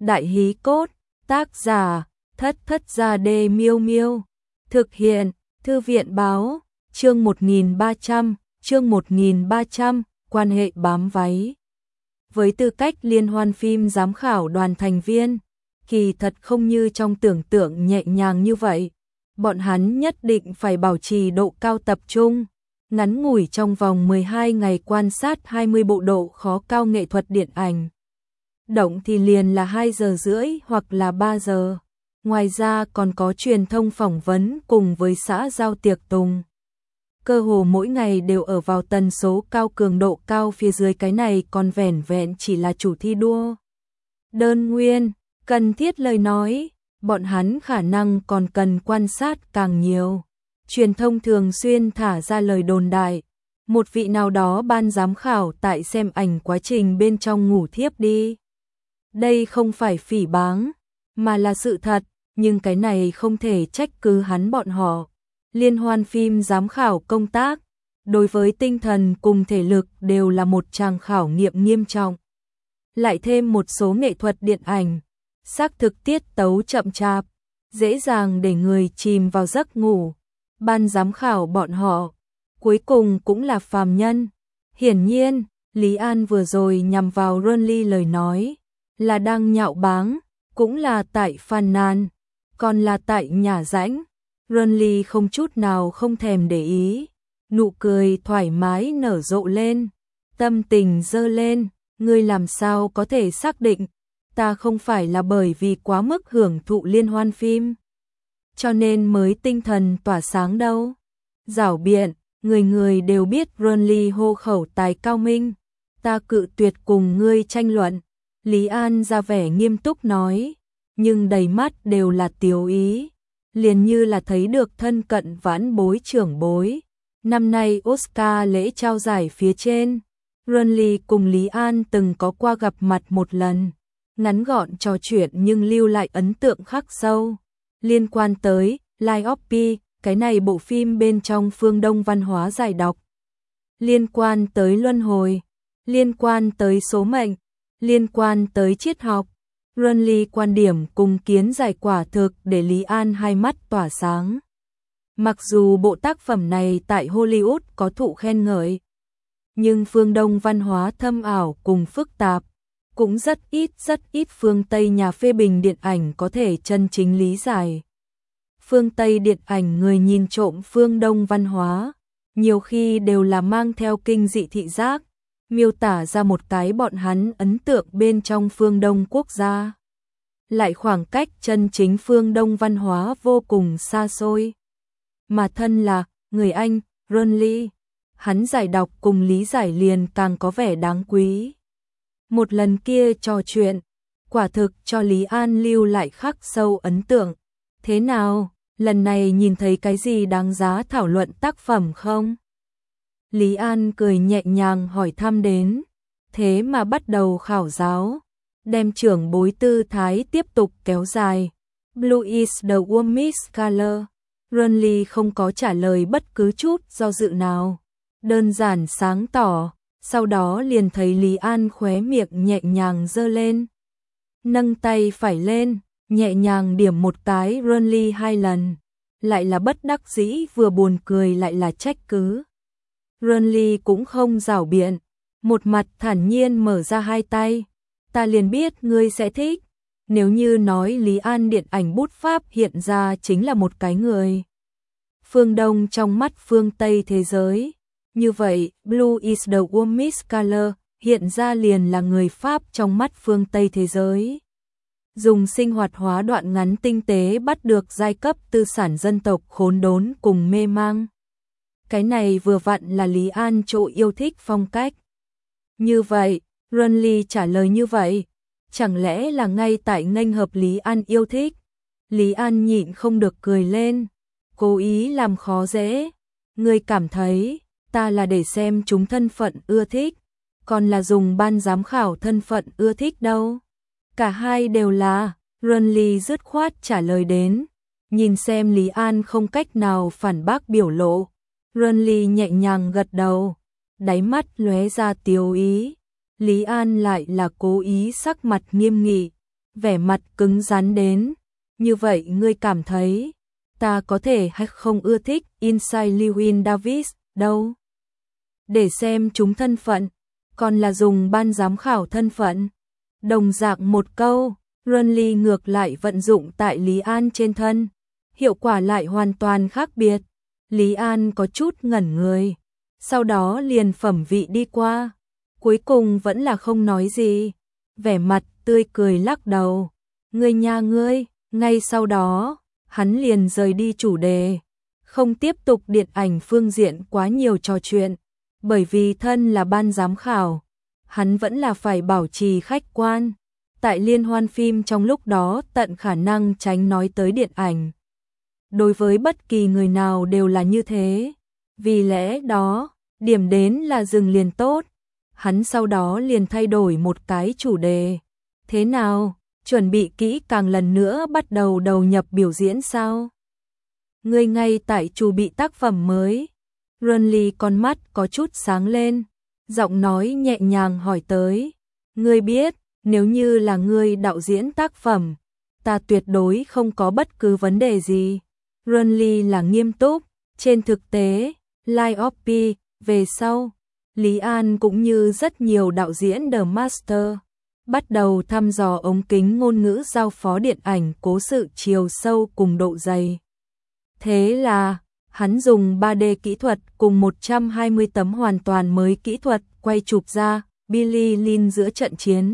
Đại hí cốt, tác giả, Thất Thất Gia Đê Miêu Miêu. Thực hiện, Thư viện báo, chương 1300, quan hệ bám váy. Với tư cách liên hoan phim giám khảo đoàn thành viên, kỳ thật không như trong tưởng tượng nhẹ nhàng như vậy. Bọn hắn nhất định phải bảo trì độ cao tập trung, ngắn ngủi trong vòng 12 ngày quan sát 20 bộ độ khó cao nghệ thuật điện ảnh. Động thì liền là 2 giờ rưỡi hoặc là 3 giờ. Ngoài ra còn có truyền thông phỏng vấn cùng với xã giao tiệc tùng. Cơ hồ mỗi ngày đều ở vào tần số cao cường độ cao, phía dưới cái này còn vẻn vẹn chỉ là chủ thi đua. Đơn nguyên, cần thiết lời nói, bọn hắn khả năng còn cần quan sát càng nhiều. Truyền thông thường xuyên thả ra lời đồn đại, một vị nào đó ban giám khảo tại xem ảnh quá trình bên trong ngủ thiếp đi. Đây không phải phỉ báng, mà là sự thật, nhưng cái này không thể trách cứ hắn bọn họ. Liên hoan phim giám khảo công tác, đối với tinh thần cùng thể lực đều là một tràng khảo nghiệm nghiêm trọng. Lại thêm một số nghệ thuật điện ảnh, xác thực tiết tấu chậm chạp, dễ dàng để người chìm vào giấc ngủ. Ban giám khảo bọn họ, cuối cùng cũng là phàm nhân. Hiển nhiên, Lý An vừa rồi nhằm vào Ronly lời nói, là đang nhạo báng, cũng là tại phàn nàn, còn là tại nhả rãnh. Ronly không chút nào không thèm để ý, nụ cười thoải mái nở rộ lên, tâm tình dâng lên. Ngươi làm sao có thể xác định ta không phải là bởi vì quá mức hưởng thụ liên hoan phim cho nên mới tinh thần tỏa sáng đâu. Giảo biện, người người đều biết Ronly hô khẩu tài cao minh, ta cự tuyệt cùng ngươi tranh luận. Lý An ra vẻ nghiêm túc nói, nhưng đầy mắt đều là tiếu ý, liền như là thấy được thân cận vãn bối trưởng bối. Năm nay Oscar lễ trao giải phía trên, Ronly cùng Lý An từng có qua gặp mặt một lần, ngắn gọn trò chuyện nhưng lưu lại ấn tượng khắc sâu. Liên quan tới Life of Pi, cái này bộ phim bên trong phương Đông văn hóa giải đọc, liên quan tới luân hồi, liên quan tới số mệnh, liên quan tới triết học. Ronly quan điểm cùng kiến giải quả thực để Lý An hai mắt tỏa sáng. Mặc dù bộ tác phẩm này tại Hollywood có thụ khen ngợi, nhưng phương Đông văn hóa thâm ảo cùng phức tạp, cũng rất ít phương Tây nhà phê bình điện ảnh có thể chân chính lý giải. Phương Tây điện ảnh người nhìn trộm phương Đông văn hóa, nhiều khi đều là mang theo kinh dị thị giác, miêu tả ra một cái bọn hắn ấn tượng bên trong phương Đông quốc gia. Lại khoảng cách chân chính phương Đông văn hóa vô cùng xa xôi. Mà thân là người Anh, Ronly, hắn giải đọc cùng lý giải liền càng có vẻ đáng quý. Một lần kia trò chuyện, quả thực cho Lý An lưu lại khắc sâu ấn tượng. Thế nào, lần này nhìn thấy cái gì đáng giá thảo luận tác phẩm không? Lý An cười nhẹ nhàng hỏi thăm đến, thế mà bắt đầu khảo giáo, đem trưởng bối tư thái tiếp tục kéo dài. Blue is the warmest color. Ronly không có trả lời bất cứ chút do dự nào, đơn giản sáng tỏ, sau đó liền thấy Lý An khóe miệng nhẹ nhàng giơ lên, nâng tay phải lên, nhẹ nhàng điểm một cái Ronly 2 lần, lại là bất đắc dĩ vừa buồn cười lại là trách cứ. Ronly cũng không giảo biện, một mặt thản nhiên mở ra 2 tay, ta liền biết ngươi sẽ thích. Nếu như nói Lý An điện ảnh bút pháp hiện ra chính là một cái người phương Đông trong mắt phương Tây thế giới, như vậy Blue is the warmest color hiện ra liền là người Pháp trong mắt phương Tây thế giới. Dùng sinh hoạt hóa đoạn ngắn tinh tế bắt được giai cấp tư sản dân tộc khốn đốn cùng mê mang. Cái này vừa vặn là Lý An chỗ yêu thích phong cách. Như vậy, Ronly trả lời như vậy, chẳng lẽ là ngay tại nghênh hợp Lý An yêu thích? Lý An nhịn không được cười lên, cố ý làm khó dễ. Ngươi cảm thấy, ta là để xem chúng thân phận ưa thích, còn là dùng ban giám khảo thân phận ưa thích đâu? Cả hai đều là, Ronly dứt khoát trả lời đến, nhìn xem Lý An không cách nào phản bác biểu lộ. Ronly nhẹ nhàng gật đầu, đáy mắt lóe ra tiếu ý. Lý An lại là cố ý sắc mặt nghiêm nghị, vẻ mặt cứng rắn đến. Như vậy ngươi cảm thấy, ta có thể hay không ưa thích Inside Llewyn Davis đâu? Để xem chúng thân phận, còn là dùng ban giám khảo thân phận. Đồng dạng một câu, Renly ngược lại vận dụng tại Lý An trên thân. Hiệu quả lại hoàn toàn khác biệt. Lý An có chút ngẩn người, sau đó liền phẩm vị đi qua. Cuối cùng vẫn là không nói gì, vẻ mặt tươi cười lắc đầu. Ngươi nha ngươi, ngay sau đó, hắn liền rời đi chủ đề. Không tiếp tục điện ảnh phương diện quá nhiều trò chuyện, bởi vì thân là ban giám khảo, hắn vẫn là phải bảo trì khách quan. Tại liên hoan phim trong lúc đó tận khả năng tránh nói tới điện ảnh. Đối với bất kỳ người nào đều là như thế. Vì lẽ đó, điểm đến là dừng liền tốt. Hắn sau đó liền thay đổi một cái chủ đề. Thế nào, chuẩn bị kỹ càng lần nữa bắt đầu đầu nhập biểu diễn sao? Ngươi ngay tại chuẩn bị tác phẩm mới. Renly con mắt có chút sáng lên, giọng nói nhẹ nhàng hỏi tới. Ngươi biết, nếu như là ngươi đạo diễn tác phẩm, ta tuyệt đối không có bất cứ vấn đề gì. Renly là nghiêm túc, trên thực tế, Light of P, về sau, Lý An cũng như rất nhiều đạo diễn The Master, bắt đầu thăm dò ống kính ngôn ngữ giao phó điện ảnh cố sự chiều sâu cùng độ dày. Thế là, hắn dùng 3D kỹ thuật cùng 120 tấm hoàn toàn mới kỹ thuật quay chụp ra Billy Lynn giữa trận chiến.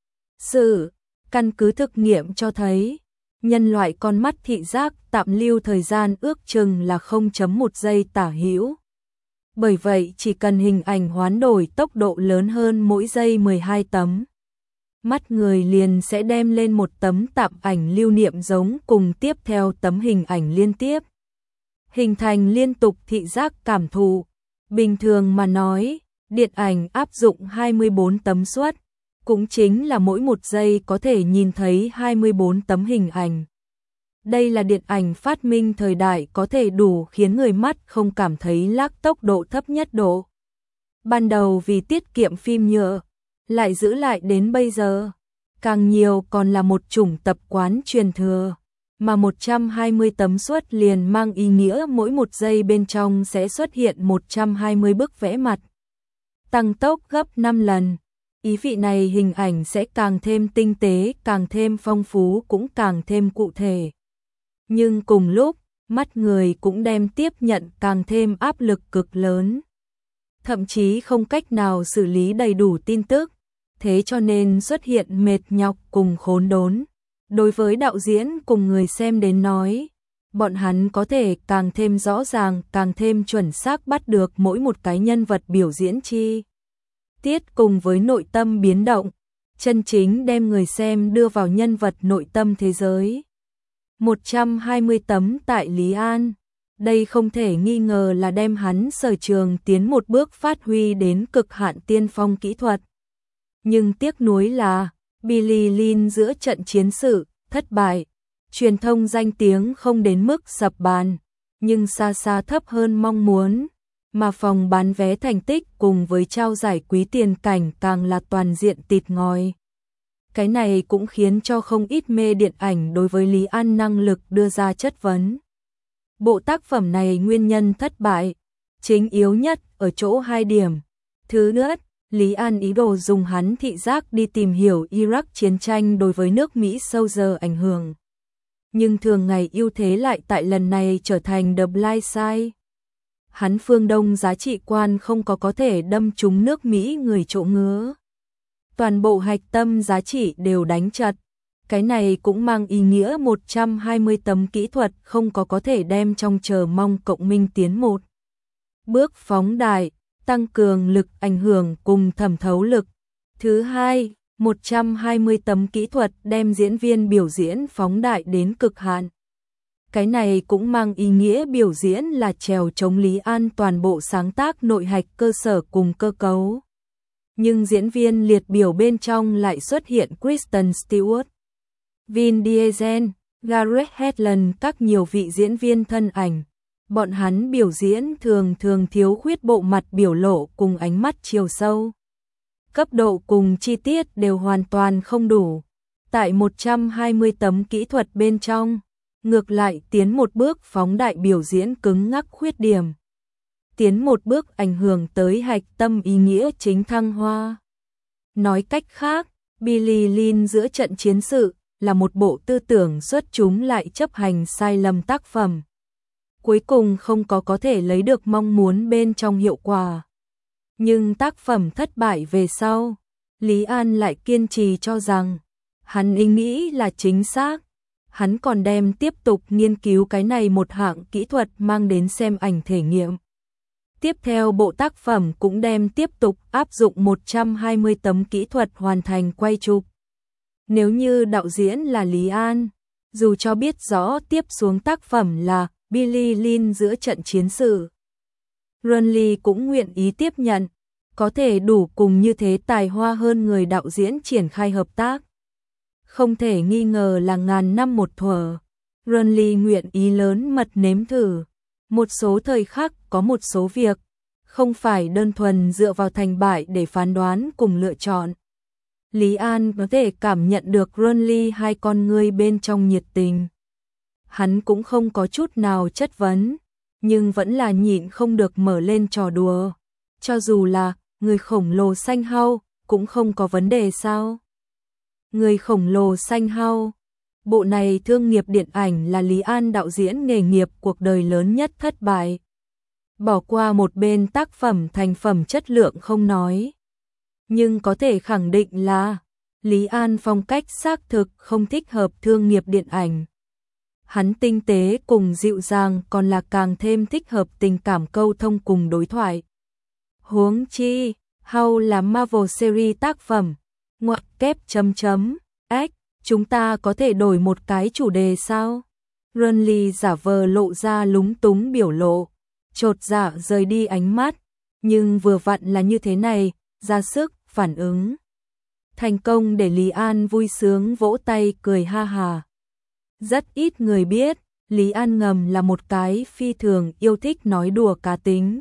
Căn cứ thực nghiệm cho thấy, nhân loại con mắt thị giác tạm lưu thời gian ước chừng là 0.1 giây tả hữu. Bởi vậy chỉ cần hình ảnh hoán đổi tốc độ lớn hơn mỗi giây 12 tấm, mắt người liền sẽ đem lên một tấm tạm ảnh lưu niệm giống cùng tiếp theo tấm hình ảnh liên tiếp, hình thành liên tục thị giác cảm thụ. Bình thường mà nói, điện ảnh áp dụng 24 tấm suất, cũng chính là mỗi một giây có thể nhìn thấy 24 tấm hình ảnh. Đây là điện ảnh phát minh thời đại có thể đủ khiến người mắt không cảm thấy lag tốc độ thấp nhất độ. Ban đầu vì tiết kiệm phim nhựa, lại giữ lại đến bây giờ. Càng nhiều còn là một chủng tập quán truyền thừa, mà 120 tấm suất liền mang ý nghĩa mỗi một giây bên trong sẽ xuất hiện 120 bức vẽ mặt. Tăng tốc gấp 5 lần. Ý vị này hình ảnh sẽ càng thêm tinh tế, càng thêm phong phú cũng càng thêm cụ thể. Nhưng cùng lúc, mắt người cũng đem tiếp nhận càng thêm áp lực cực lớn. Thậm chí không cách nào xử lý đầy đủ tin tức, thế cho nên xuất hiện mệt nhọc cùng khốn đốn. Đối với đạo diễn cùng người xem đến nói, bọn hắn có thể càng thêm rõ ràng, càng thêm chuẩn xác bắt được mỗi một cái nhân vật biểu diễn chi tiết cùng với nội tâm biến động, chân chính đem người xem đưa vào nhân vật nội tâm thế giới. 120 tấm tại Lý An, đây không thể nghi ngờ là đem hắn sở trường tiến một bước phát huy đến cực hạn tiên phong kỹ thuật. Nhưng tiếc nuối là, Billy Lynn giữa trận chiến sự, thất bại, truyền thông danh tiếng không đến mức sập bàn, nhưng xa xa thấp hơn mong muốn. Mà phòng bán vé thành tích cùng với trao giải quý tiền cảnh càng là toàn diện tịt ngòi. Cái này cũng khiến cho không ít mê điện ảnh đối với Lý An năng lực đưa ra chất vấn. Bộ tác phẩm này nguyên nhân thất bại, chính yếu nhất ở chỗ 2 điểm. Thứ nhất, Lý An ý đồ dùng hắn thị giác đi tìm hiểu Iraq chiến tranh đối với nước Mỹ sâu giờ ảnh hưởng. Nhưng thường ngày ưu thế lại tại lần này trở thành The Blind Side. Hắn phương Đông giá trị quan không có thể đâm trúng nước Mỹ người chỗ ngứa. Toàn bộ hạch tâm giá trị đều đánh chật. Cái này cũng mang ý nghĩa 120 tấm kỹ thuật không có thể đem trong chờ mong cộng minh tiến một bước phóng đại, tăng cường lực ảnh hưởng cùng thẩm thấu lực. Thứ hai, 120 tấm kỹ thuật đem diễn viên biểu diễn phóng đại đến cực hạn. Cái này cũng mang ý nghĩa biểu diễn là trèo chống Lý An toàn bộ sáng tác nội hạch cơ sở cùng cơ cấu. Nhưng diễn viên liệt biểu bên trong lại xuất hiện Kristen Stewart, Vin Diesel, Gareth Hedlund, các nhiều vị diễn viên thân ảnh. Bọn hắn biểu diễn thường thiếu khuyết bộ mặt biểu lộ cùng ánh mắt chiều sâu. Cấp độ cùng chi tiết đều hoàn toàn không đủ. tại 120 tấm kỹ thuật bên trong, ngược lại tiến một bước phóng đại biểu diễn cứng ngắc khuyết điểm. Tiến một bước ảnh hưởng tới hạch tâm ý nghĩa chính thăng hoa. Nói cách khác, Billie Lynn giữa trận chiến sự là một bộ tư tưởng xuất chúng lại chấp hành sai lầm tác phẩm. Cuối cùng không có thể lấy được mong muốn bên trong hiệu quả. Nhưng tác phẩm thất bại về sau, Lý An lại kiên trì cho rằng hắn ý nghĩ là chính xác. Hắn còn đem tiếp tục nghiên cứu cái này một hạng kỹ thuật mang đến xem ảnh thể nghiệm. Tiếp theo bộ tác phẩm cũng đem tiếp tục áp dụng 120 tấm kỹ thuật hoàn thành quay chụp. Nếu như đạo diễn là Lý An, dù cho biết rõ tiếp xuống tác phẩm là Billie Lynn giữa trận chiến sự, Ronly cũng nguyện ý tiếp nhận, có thể đủ cùng như thế tài hoa hơn người đạo diễn triển khai hợp tác. Không thể nghi ngờ là ngàn năm một thuở, Ronly nguyện ý lớn mật nếm thử. Một số thời khắc có một số việc, không phải đơn thuần dựa vào thành bại để phán đoán cùng lựa chọn. Lý An có thể cảm nhận được Ronly hai con ngươi bên trong nhiệt tình. Hắn cũng không có chút nào chất vấn, nhưng vẫn là nhịn không được mở lên trò đùa. Cho dù là người khổng lồ xanh hao, cũng không có vấn đề sao? Người khổng lồ xanh hao. Bộ này thương nghiệp điện ảnh là Lý An đạo diễn nghề nghiệp cuộc đời lớn nhất thất bại. Bỏ qua một bên tác phẩm thành phẩm chất lượng không nói. Nhưng có thể khẳng định là Lý An phong cách xác thực không thích hợp thương nghiệp điện ảnh. Hắn tinh tế cùng dịu dàng còn là càng thêm thích hợp tình cảm câu thông cùng đối thoại. Huống chi, How là Marvel series tác phẩm, ngoặc kép chấm chấm, ếch, chúng ta có thể đổi một cái chủ đề sao? Ronly giả vờ lộ ra lúng túng biểu lộ, chột dạ rời đi ánh mắt, nhưng vừa vặn là như thế này, ra sức, phản ứng. Thành công để Lý An vui sướng vỗ tay cười ha hà. Rất ít người biết, Lý An ngầm là một cái phi thường yêu thích nói đùa cá tính.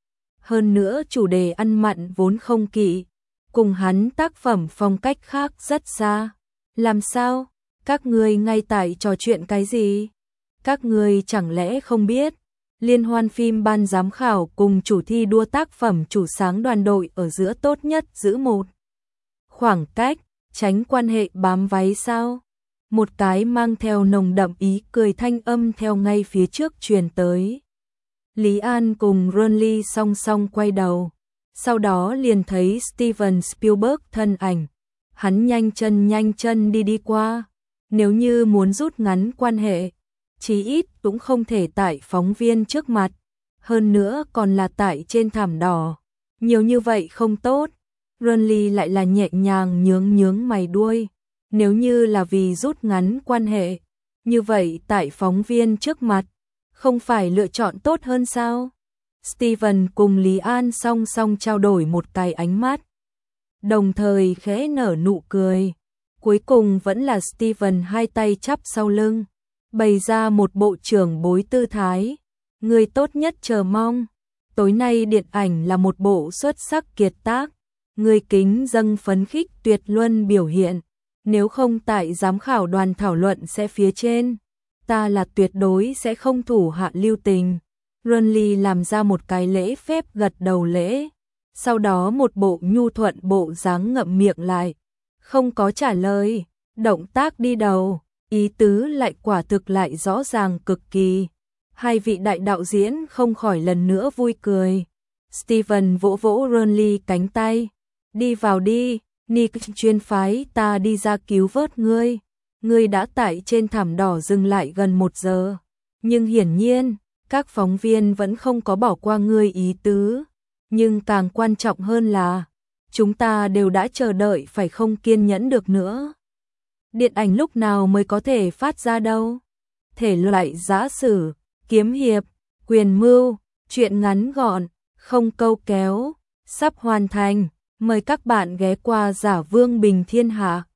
Hơn nữa chủ đề ăn mặn vốn không kỵ, cùng hắn tác phẩm phong cách khác rất xa. Làm sao? Các người ngay tại trò chuyện cái gì? Các người chẳng lẽ không biết? Liên hoan phim ban giám khảo cùng chủ thi đua tác phẩm chủ sáng đoàn đội ở giữa tốt nhất giữ một khoảng cách, tránh quan hệ bám váy sao? Một cái mang theo nồng đậm ý cười thanh âm theo ngay phía trước truyền tới. Lý An cùng Ronly song song quay đầu, sau đó liền thấy Steven Spielberg thân ảnh. Hắn nhanh chân đi qua. Nếu như muốn rút ngắn quan hệ, chí ít cũng không thể tại phóng viên trước mặt, hơn nữa còn là tại trên thảm đỏ. Nhiều như vậy không tốt. Ronly lại là nhẹ nhàng nhướng mày đuôi. Nếu như là vì rút ngắn quan hệ, như vậy tại phóng viên trước mặt, không phải lựa chọn tốt hơn sao? Steven cùng Lý An song song trao đổi một cái ánh mắt, đồng thời khẽ nở nụ cười. Cuối cùng vẫn là Steven hai tay chắp sau lưng, bày ra một bộ trưởng bối tư thái. Người tốt nhất chờ mong. Tối nay điện ảnh là một bộ xuất sắc kiệt tác. Người kính dâng phấn khích tuyệt luân biểu hiện. Nếu không tại giám khảo đoàn thảo luận sẽ phía trên, ta là tuyệt đối sẽ không thủ hạ lưu tình. Ronly làm ra một cái lễ phép gật đầu lễ, sau đó một bộ nhu thuận bộ dáng ngậm miệng lại, không có trả lời. Động tác đi đầu, ý tứ lại quả thực lại rõ ràng cực kỳ. Hai vị đại đạo diễn không khỏi lần nữa vui cười. Steven vỗ vỗ Ronly cánh tay, đi vào đi. Nick chuyên phái ta đi ra cứu vớt ngươi. Ngươi đã tại trên thảm đỏ dừng lại gần 1 giờ. Nhưng hiển nhiên, các phóng viên vẫn không có bỏ qua ngươi ý tứ. Nhưng càng quan trọng hơn là, chúng ta đều đã chờ đợi phải không kiên nhẫn được nữa. Điện ảnh lúc nào mới có thể phát ra đâu? Thể loại giã sử, kiếm hiệp, quyền mưu, truyện ngắn gọn, không câu kéo, sắp hoàn thành. Mời các bạn ghé qua Giả Vương Bình Thiên Hạ.